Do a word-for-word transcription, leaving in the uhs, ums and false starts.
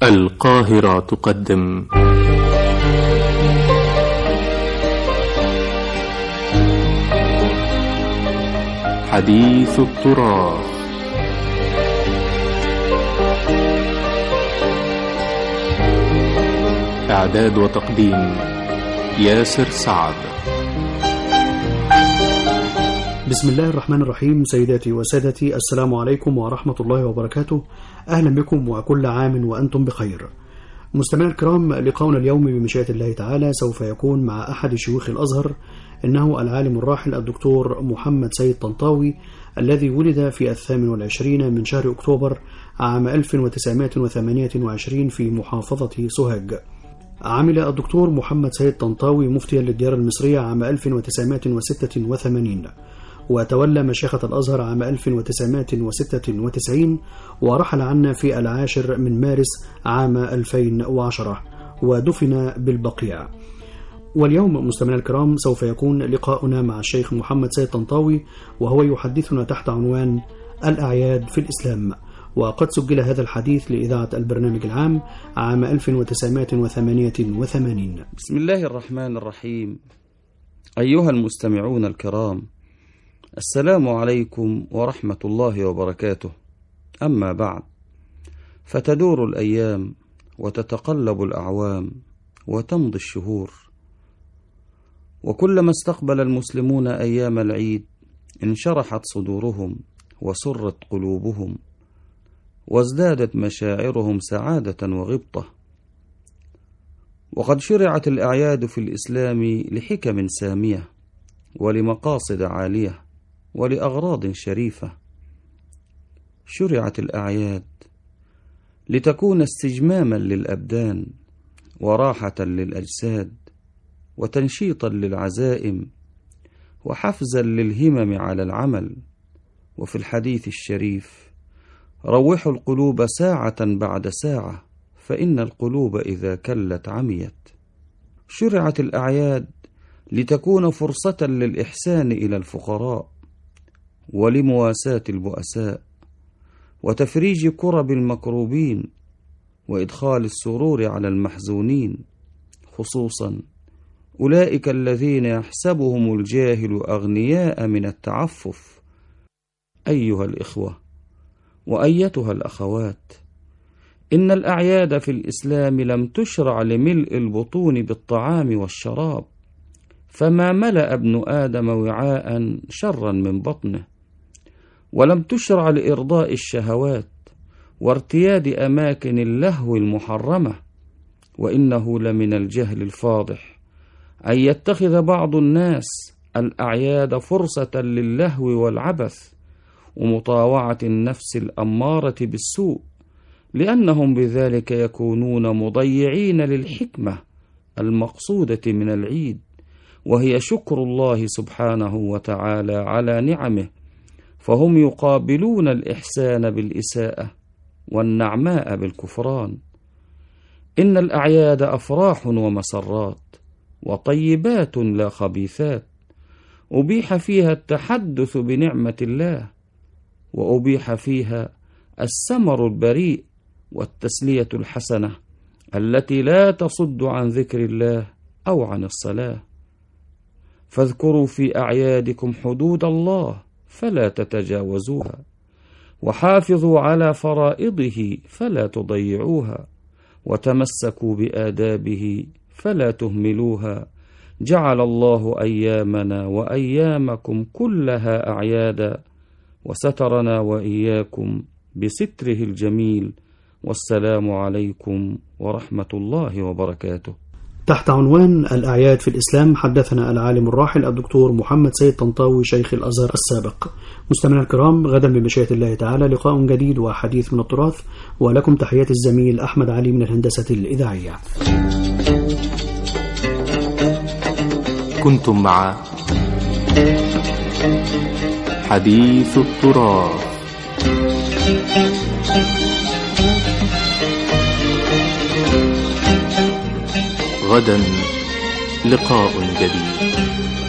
القاهرة تقدم حديث التراث. إعداد وتقديم ياسر سعد. بسم الله الرحمن الرحيم. سيداتي وسادتي، السلام عليكم ورحمة الله وبركاته. أهلا بكم وكل عام وأنتم بخير. مستمعي الكرام، لقاؤنا اليوم بمشيئة الله تعالى سوف يكون مع أحد شيوخ الأزهر، إنه العالم الراحل الدكتور محمد سيد طنطاوي، الذي ولد في الثامن والعشرين من شهر أكتوبر عام ألف وتسعمائة وثمانية وعشرين في محافظة سوهاج. عمل الدكتور محمد سيد طنطاوي مفتيا للديار المصرية عام ألف وتسعمائة وستة وثمانين، وتولى مشيخة الأزهر عام ألف وتسعمائة وستة وتسعين، ورحل عنا في العاشر من مارس عام ألفين وعشرة، ودفن بالبقيع. واليوم مستمعينا الكرام سوف يكون لقاؤنا مع الشيخ محمد سيد طنطاوي، وهو يحدثنا تحت عنوان الأعياد في الإسلام. وقد سجل هذا الحديث لإذاعة البرنامج العام عام ألف وتسعمائة وثمانية وثمانين. بسم الله الرحمن الرحيم. أيها المستمعون الكرام، السلام عليكم ورحمة الله وبركاته. أما بعد، فتدور الأيام وتتقلب الأعوام وتمضي الشهور، وكلما استقبل المسلمون أيام العيد انشرحت صدورهم وسرت قلوبهم وازدادت مشاعرهم سعادة وغبطة. وقد شرعت الأعياد في الإسلام لحكم سامية ولمقاصد عالية ولأغراض شريفة. شرعت الأعياد لتكون استجماما للأبدان وراحة للأجساد وتنشيطا للعزائم وحفزا للهمم على العمل. وفي الحديث الشريف: روحوا القلوب ساعة بعد ساعة، فإن القلوب إذا كلت عميت. شرعت الأعياد لتكون فرصة للإحسان إلى الفقراء ولمواساة البؤساء وتفريج كرب المكروبين وإدخال السرور على المحزونين، خصوصا أولئك الذين يحسبهم الجاهل أغنياء من التعفف. أيها الإخوة وأيتها الأخوات، إن الأعياد في الإسلام لم تشرع لملء البطون بالطعام والشراب، فما ملأ ابن آدم وعاء شرا من بطنه، ولم تشرع لإرضاء الشهوات وارتياد أماكن اللهو المحرمة. وإنه لمن الجهل الفاضح أن يتخذ بعض الناس الأعياد فرصة للهو والعبث ومطاوعة النفس الأمارة بالسوء، لأنهم بذلك يكونون مضيعين للحكمة المقصودة من العيد، وهي شكر الله سبحانه وتعالى على نعمه، فهم يقابلون الإحسان بالإساءة والنعماء بالكفران. إن الأعياد أفراح ومسرات وطيبات لا خبيثات، أبيح فيها التحدث بنعمة الله، وأبيح فيها السمر البريء والتسلية الحسنة التي لا تصد عن ذكر الله أو عن الصلاة. فاذكروا في أعيادكم حدود الله فلا تتجاوزوها، وحافظوا على فرائضه فلا تضيعوها، وتمسكوا بآدابه فلا تهملوها. جعل الله أيامنا وأيامكم كلها أعيادا، وسترنا وإياكم بستره الجميل. والسلام عليكم ورحمة الله وبركاته. تحت عنوان الأعياد في الإسلام حدثنا العالم الراحل الدكتور محمد سيد طنطاوي شيخ الأزهر السابق. مستمعينا الكرام، غدا بمشيئة الله تعالى لقاء جديد وحديث من التراث، ولكم تحيات الزميل أحمد علي من الهندسة الإذاعية. كنتم مع حديث التراث. غدا لقاء جديد.